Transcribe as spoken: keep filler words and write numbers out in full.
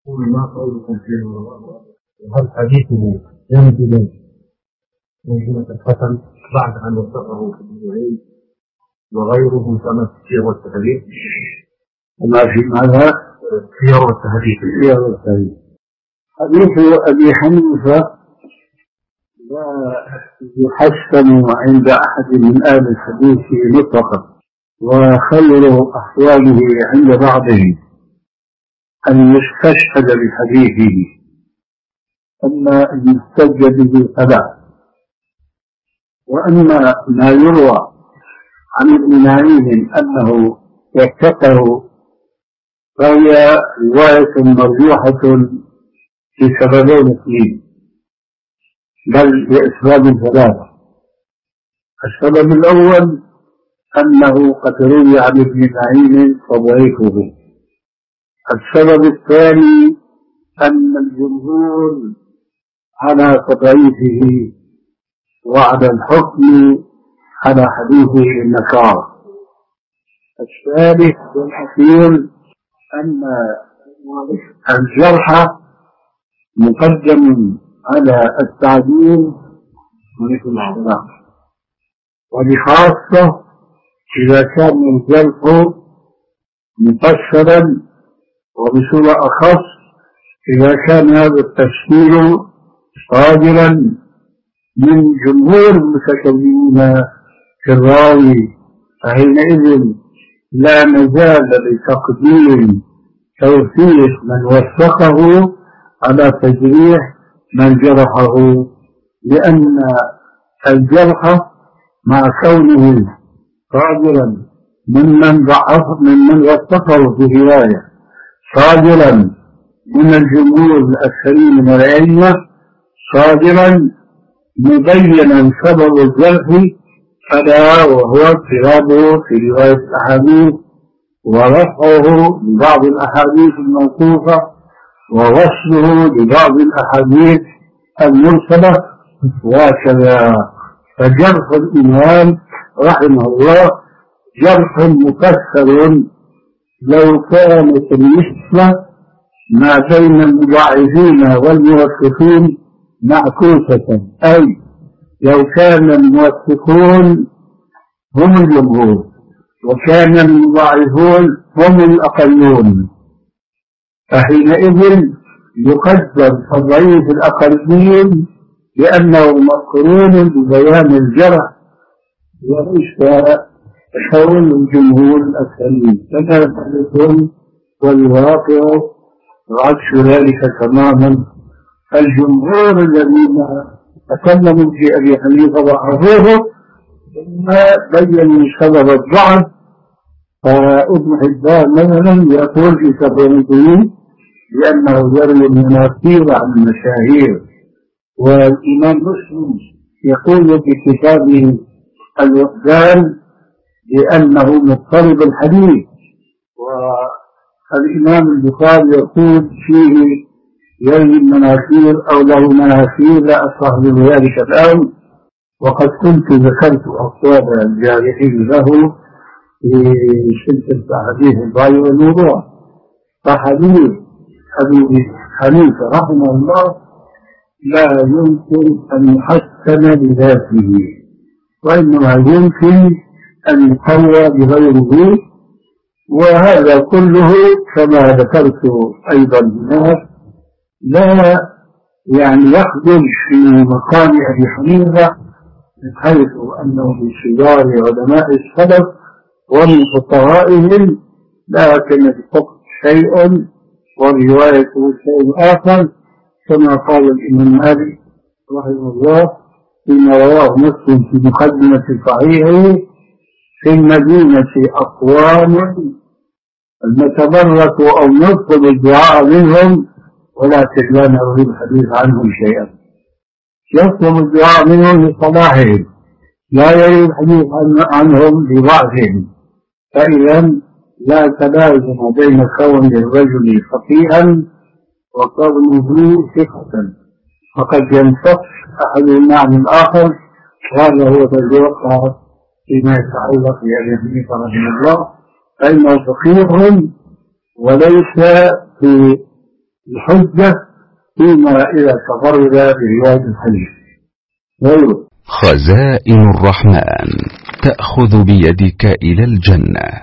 ما قولكم فيه وهل حديثه ينزل منزلة الحسن بعد أن وثقه في العلم وغيره كما في السير والتهذيب؟ وما في ماذا؟ السير والتهذيب. السير والتهذيب. حديث أبي حنيفة لا يحسن عند أحد من أهل الحديث مطلقا، وخير أحواله عند بعضهم أن يستشهد بحديثه، أما أن يحتج به فلا. وأما ما يروى عن ابن معين أنه يفتقه فهي رواية مرجوحة في سببين اثنين، بل لأسباب ثلاثة. السبب الأول أنه قد روي عن ابن معين فضعيفه. السبب الثاني أن الجمهور على تضعيفه وعلى الحكم على حديثه النكار. الثالث والأخير أن الجرح مقدم على التعديل وبخاصة إذا كان الجرح مفسرا، وبصورة أخص إذا كان هذا التفسير صادرا من جمهور المتكلمين في الراوي، فحينئذ لا مجال لتقديم توثيق من وثقه على تجريح من جرحه، لأن الجرح مع كونه صادرا ممن ضعف ممن وثقه في رواية، صادرا من الجمهور الأكثرين من الأئمة، صادرا مبينا سبب الجرح ألا وهو اضطرابه في رواية الأحاديث ورفعه لبعض الأحاديث الموقوفة ووصله لبعض الأحاديث المرسلة وكذا. فجرح الإمام رحمه الله جرح مكسر لو كانت النسبة ما بين المضاعفين والموثقين معكوسة، أي لو كان الموثقون هم الجمهور وكان المضاعفون هم الأقلون، فحينئذ يقدم الضعيف الأقلين لأنه مقرون ببيان الجرح وليس قول الجمهور الأكثرين، كما يحدثون والواقع عكس ذلك تماما. الجمهور الذين تكلموا في أبي حنيفة ضعفوه ثم بينوا سبب الضعف. فابن حبان مثلا يقول في تفريطه لأنه يروي المناكير عن المشاهير، والإمام مسلم يقول في كتابه الوحدان لأنه مضطرب الحديث، والإمام البخاري يقول فيه يروي المناكير أو له مناكير لا أصح بذلك الآن. وقد كنت ذكرت أصوات الجارحين له في سلسلة حديث الضعيف والموضوع. فحديث أبي حنيفة رحمه الله لا يمكن أن يحسن بذاته، وإنما يمكن أن يقوى بغيره. وهذا كله كما ذكرت أيضا هناك لا يعني يخرج في مقام أبي حنيفة من حيث أنه من صغار علماء السلف ومن فقهائهم، لكن الفقه شيء والرواية شيء آخر، كما قال الإمام مالك رحمه الله فيما رواه مسلم في مقدمة صحيحه: في المدينة أقوام نتبرك أو نطلب الدعاء منهم ولكن لا نروي الحديث عنهم شيئا. يطلب الدعاء منهم لصلاحهم، لا يروي الحديث عنهم لضعفهم. فإذا لا تلازم بين كون الرجل فقيها وكونه ثقة، فقد ينفق أحدهما عن الآخر، وهذا هو الواقع فيما يتعلق بأبي حنيفة رحمه الله، فإنه فقيه وليس في الحجة فيما إذا تفرد برواية الحديث غيره. خزائن الرحمن تأخذ بيدك إلى الجنة.